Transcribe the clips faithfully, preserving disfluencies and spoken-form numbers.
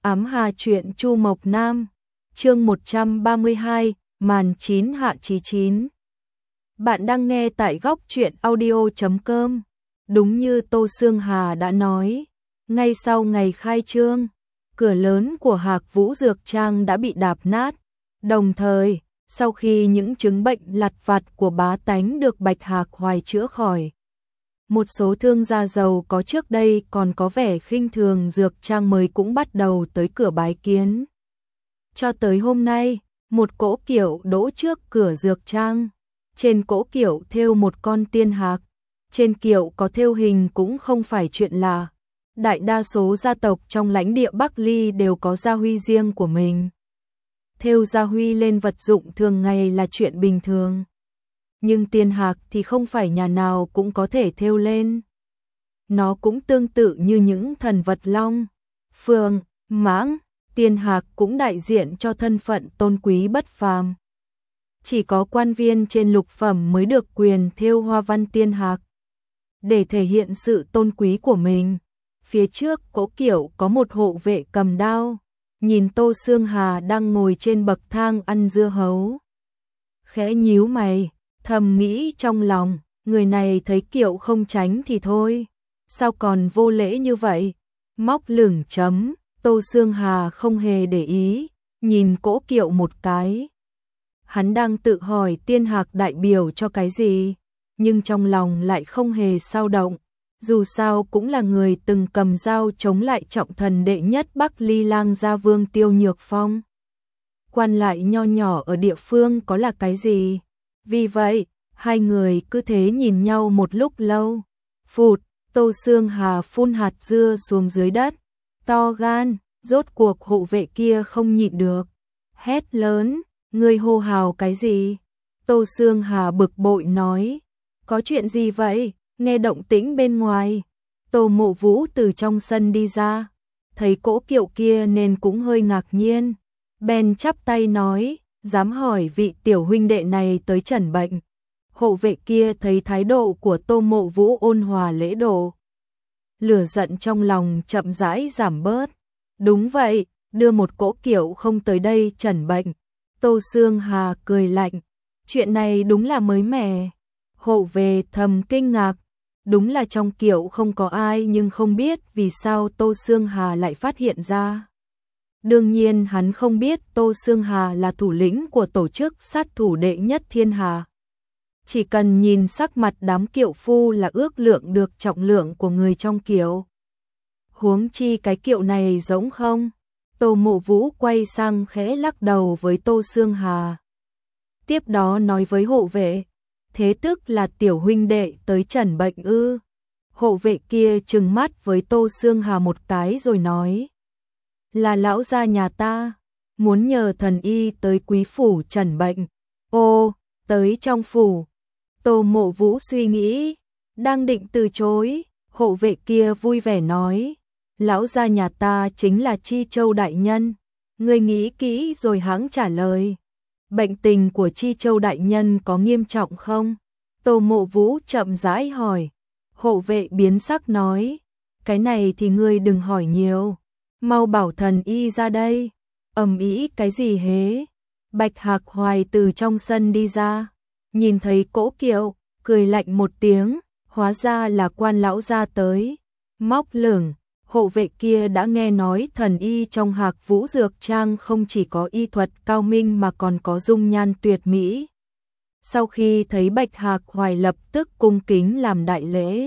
Ám Hà truyện Chu Mộc Nam, chương một trăm ba mươi hai, màn chín hạ chí chín. Bạn đang nghe tại góc truyện audio chấm com. Đúng như Tô Sương Hà đã nói, ngay sau ngày khai trương, cửa lớn của Hạc Vũ Dược Trang đã bị đạp nát. Đồng thời, sau khi những chứng bệnh lặt vặt của bá tánh được Bạch Hạc Hoài chữa khỏi, một số thương gia giàu có trước đây còn có vẻ khinh thường dược trang mới cũng bắt đầu tới cửa bái kiến. Cho tới hôm nay, một cỗ kiệu đỗ trước cửa dược trang. Trên cỗ kiệu thêu một con tiên hạc. Trên kiệu có thêu hình cũng không phải chuyện lạ. Đại đa số gia tộc trong lãnh địa Bắc Ly đều có gia huy riêng của mình. Thêu gia huy lên vật dụng thường ngày là chuyện bình thường. Nhưng tiên hạc thì không phải nhà nào cũng có thể thêu lên. Nó cũng tương tự như những thần vật long, phượng, mãng, tiên hạc cũng đại diện cho thân phận tôn quý bất phàm. Chỉ có quan viên trên lục phẩm mới được quyền thêu hoa văn tiên hạc. Để thể hiện sự tôn quý của mình, phía trước cỗ kiệu có một hộ vệ cầm đao, nhìn Tô Sương Hà đang ngồi trên bậc thang ăn dưa hấu. Khẽ nhíu mày, thầm nghĩ trong lòng, người này thấy kiệu không tránh thì thôi, sao còn vô lễ như vậy? Móc lửng chấm, Tô Sương Hà không hề để ý, nhìn cỗ kiệu một cái. Hắn đang tự hỏi tiên hạc đại biểu cho cái gì, nhưng trong lòng lại không hề xao động, dù sao cũng là người từng cầm dao chống lại trọng thần đệ nhất Bắc Ly Lang gia Vương Tiêu Nhược Phong. Quan lại nho nhỏ ở địa phương có là cái gì? Vì vậy, hai người cứ thế nhìn nhau một lúc lâu. Phụt, Tô Sương Hà phun hạt dưa xuống dưới đất. To gan, rốt cuộc hộ vệ kia không nhịn được. Hét lớn, ngươi hô hào cái gì? Tô Sương Hà bực bội nói. Có chuyện gì vậy? Nghe động tĩnh bên ngoài. Tô Mộ Vũ từ trong sân đi ra. Thấy cỗ kiệu kia nên cũng hơi ngạc nhiên. Bèn chắp tay nói, dám hỏi vị tiểu huynh đệ này tới trần bệnh. Hộ vệ kia thấy thái độ của Tô Mộ Vũ ôn hòa lễ độ. Lửa giận trong lòng chậm rãi giảm bớt. Đúng vậy, đưa một cỗ kiệu không tới đây trần bệnh. Tô Sương Hà cười lạnh. Chuyện này đúng là mới mẻ. Hộ vệ thầm kinh ngạc. Đúng là trong kiệu không có ai nhưng không biết vì sao Tô Sương Hà lại phát hiện ra. Đương nhiên hắn không biết Tô Sương Hà là thủ lĩnh của tổ chức sát thủ đệ nhất thiên hà. Chỉ cần nhìn sắc mặt đám kiệu phu là ước lượng được trọng lượng của người trong kiệu. Huống chi cái kiệu này giống không? Tô Mộ Vũ quay sang khẽ lắc đầu với Tô Sương Hà. Tiếp đó nói với hộ vệ, thế tức là tiểu huynh đệ tới trần bệnh ư? Hộ vệ kia trừng mắt với Tô Sương Hà một cái rồi nói, là lão gia nhà ta, muốn nhờ thần y tới quý phủ trần bệnh. Ô, tới trong phủ. Tô Mộ Vũ suy nghĩ, đang định từ chối, hộ vệ kia vui vẻ nói, lão gia nhà ta chính là Chi Châu đại nhân, ngươi nghĩ kỹ rồi hãng trả lời. Bệnh tình của Chi Châu đại nhân có nghiêm trọng không? Tô Mộ Vũ chậm rãi hỏi. Hộ vệ biến sắc nói, cái này thì ngươi đừng hỏi nhiều, mau bảo thần y ra đây. Ầm ĩ cái gì hế? Bạch Hạc Hoài từ trong sân đi ra, nhìn thấy cỗ kiệu, cười lạnh một tiếng, hóa ra là quan lão gia tới. Móc lửng, hộ vệ kia đã nghe nói thần y trong Hạc Vũ Dược Trang không chỉ có y thuật cao minh mà còn có dung nhan tuyệt mỹ. Sau khi thấy Bạch Hạc Hoài lập tức cung kính làm đại lễ.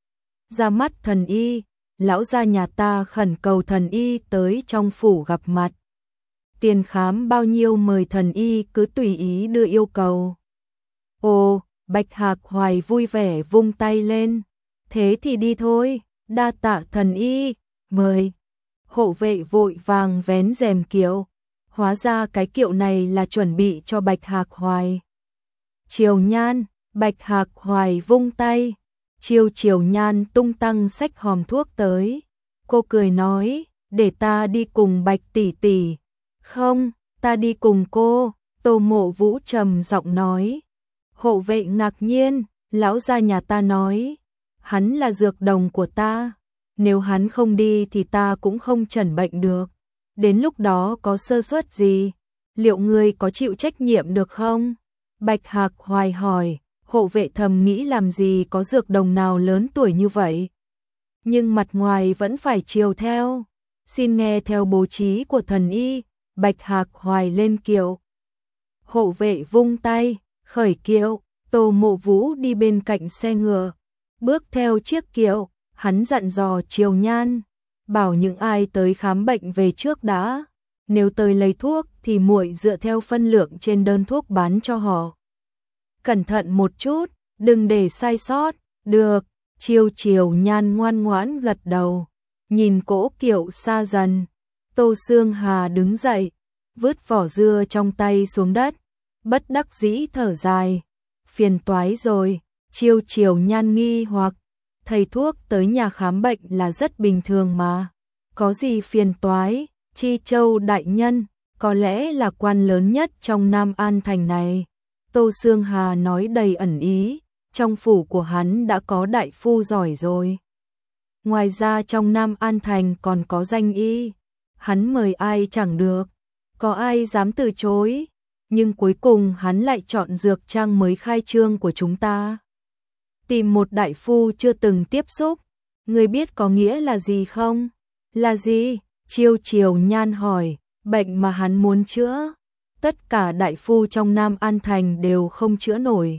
Ra mắt thần y, lão gia nhà ta khẩn cầu thần y tới trong phủ gặp mặt. Tiền khám bao nhiêu mời thần y cứ tùy ý đưa yêu cầu. Ồ, Bạch Hạc Hoài vui vẻ vung tay lên. Thế thì đi thôi, đa tạ thần y, mời. Hộ vệ vội vàng vén rèm kiệu. Hóa ra cái kiệu này là chuẩn bị cho Bạch Hạc Hoài. Triều Nhan, Bạch Hạc Hoài vung tay. Chiêu Triều Nhan tung tăng xách hòm thuốc tới. Cô cười nói, để ta đi cùng Bạch tỷ tỷ. Không, ta đi cùng cô. Tô Mộ Vũ trầm giọng nói. Hộ vệ ngạc nhiên, lão gia nhà ta nói, hắn là dược đồng của ta, nếu hắn không đi thì ta cũng không chẩn bệnh được. đến lúc đó có sơ suất gì, liệu ngươi có chịu trách nhiệm được không? Bạch Hạc Hoài hỏi, hộ vệ thầm nghĩ làm gì có dược đồng nào lớn tuổi như vậy. Nhưng mặt ngoài vẫn phải chiều theo, xin nghe theo bố trí của thần y. Bạch Hạc Hoài lên kiệu. Hộ vệ vung tay, khởi kiệu, Tô Mộ Vũ đi bên cạnh xe ngựa, bước theo chiếc kiệu, hắn dặn dò Triều Nhan, bảo những ai tới khám bệnh về trước đã, nếu tới lấy thuốc thì muội dựa theo phân lượng trên đơn thuốc bán cho họ. Cẩn thận một chút, đừng để sai sót. Được. Triều Triều Nhan ngoan ngoãn gật đầu, nhìn cỗ kiệu xa dần. Tô Sương Hà đứng dậy, vứt vỏ dưa trong tay xuống đất, bất đắc dĩ thở dài, phiền toái rồi. Triều Triều Nhan nghi hoặc, thầy thuốc tới nhà khám bệnh là rất bình thường mà, có gì phiền toái? Chi Châu đại nhân, có lẽ là quan lớn nhất trong Nam An thành này. Tô Sương Hà nói đầy ẩn ý, trong phủ của hắn đã có đại phu giỏi rồi. Ngoài ra trong Nam An thành còn có danh y, hắn mời ai chẳng được, có ai dám từ chối, nhưng cuối cùng hắn lại chọn dược trang mới khai trương của chúng ta. Tìm một đại phu chưa từng tiếp xúc, người biết có nghĩa là gì không? Là gì? Triều Triều Nhan hỏi, bệnh mà hắn muốn chữa, tất cả đại phu trong Nam An thành đều không chữa nổi.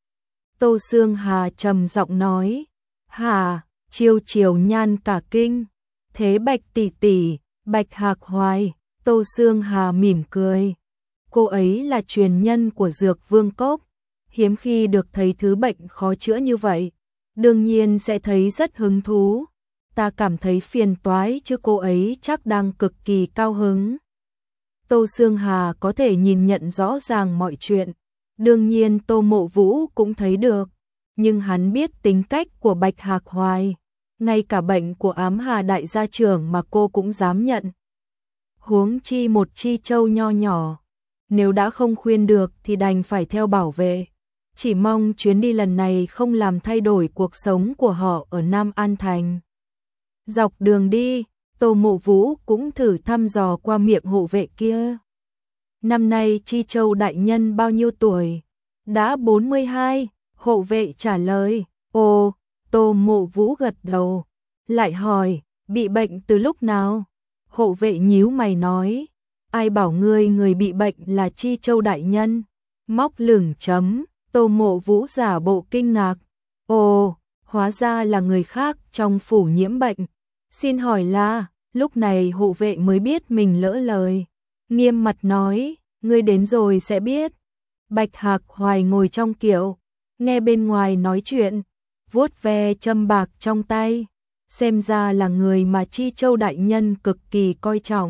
Tô Sương Hà trầm giọng nói, hả? Triều Triều Nhan cả kinh, thế Bạch tỷ tỷ, Bạch Hạc Hoài. Tô Sương Hà mỉm cười, cô ấy là truyền nhân của Dược Vương Cốc, hiếm khi được thấy thứ bệnh khó chữa như vậy, đương nhiên sẽ thấy rất hứng thú. Ta cảm thấy phiền toái chứ cô ấy chắc đang cực kỳ cao hứng. Tô Sương Hà có thể nhìn nhận rõ ràng mọi chuyện, đương nhiên Tô Mộ Vũ cũng thấy được, nhưng hắn biết tính cách của Bạch Hạc Hoài, ngay cả bệnh của Ám Hà đại gia trưởng mà cô cũng dám nhận. Huống chi một Chi Châu nho nhỏ, nếu đã không khuyên được thì đành phải theo bảo vệ. Chỉ mong chuyến đi lần này không làm thay đổi cuộc sống của họ ở Nam An thành. Dọc đường đi, Tô Mộ Vũ cũng thử thăm dò qua miệng hộ vệ kia. Năm nay Chi Châu đại nhân bao nhiêu tuổi? Đã bốn mươi hai, hộ vệ trả lời. Ồ, Tô Mộ Vũ gật đầu, lại hỏi, bị bệnh từ lúc nào? Hộ vệ nhíu mày nói, ai bảo ngươi người bị bệnh là Chi Châu đại nhân? Móc lửng chấm. Tô Mộ Vũ giả bộ kinh ngạc. Ồ, hóa ra là người khác trong phủ nhiễm bệnh. Xin hỏi là, lúc này hộ vệ mới biết mình lỡ lời. Nghiêm mặt nói, ngươi đến rồi sẽ biết. Bạch Hạc Hoài ngồi trong kiệu, nghe bên ngoài nói chuyện, vuốt ve châm bạc trong tay. Xem ra là người mà Chi Châu đại nhân cực kỳ coi trọng.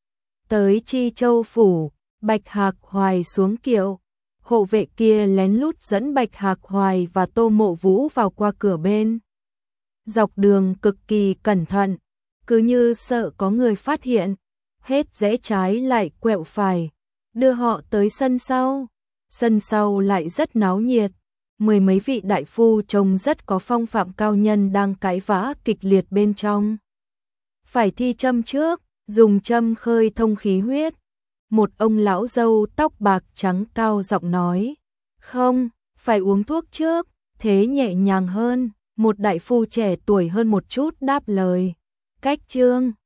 Tới Chi Châu phủ, Bạch Hạc Hoài xuống kiệu. Hộ vệ kia lén lút dẫn Bạch Hạc Hoài và Tô Mộ Vũ vào qua cửa bên. Dọc đường cực kỳ cẩn thận, cứ như sợ có người phát hiện, hết rẽ trái lại quẹo phải, đưa họ tới sân sau. Sân sau lại rất náo nhiệt, mười mấy vị đại phu trông rất có phong phạm cao nhân đang cãi vã kịch liệt bên trong. Phải thi châm trước, dùng châm khơi thông khí huyết. Một ông lão râu tóc bạc trắng cao giọng nói, không, phải uống thuốc trước, thế nhẹ nhàng hơn. Một đại phu trẻ tuổi hơn một chút đáp lời, cách chương.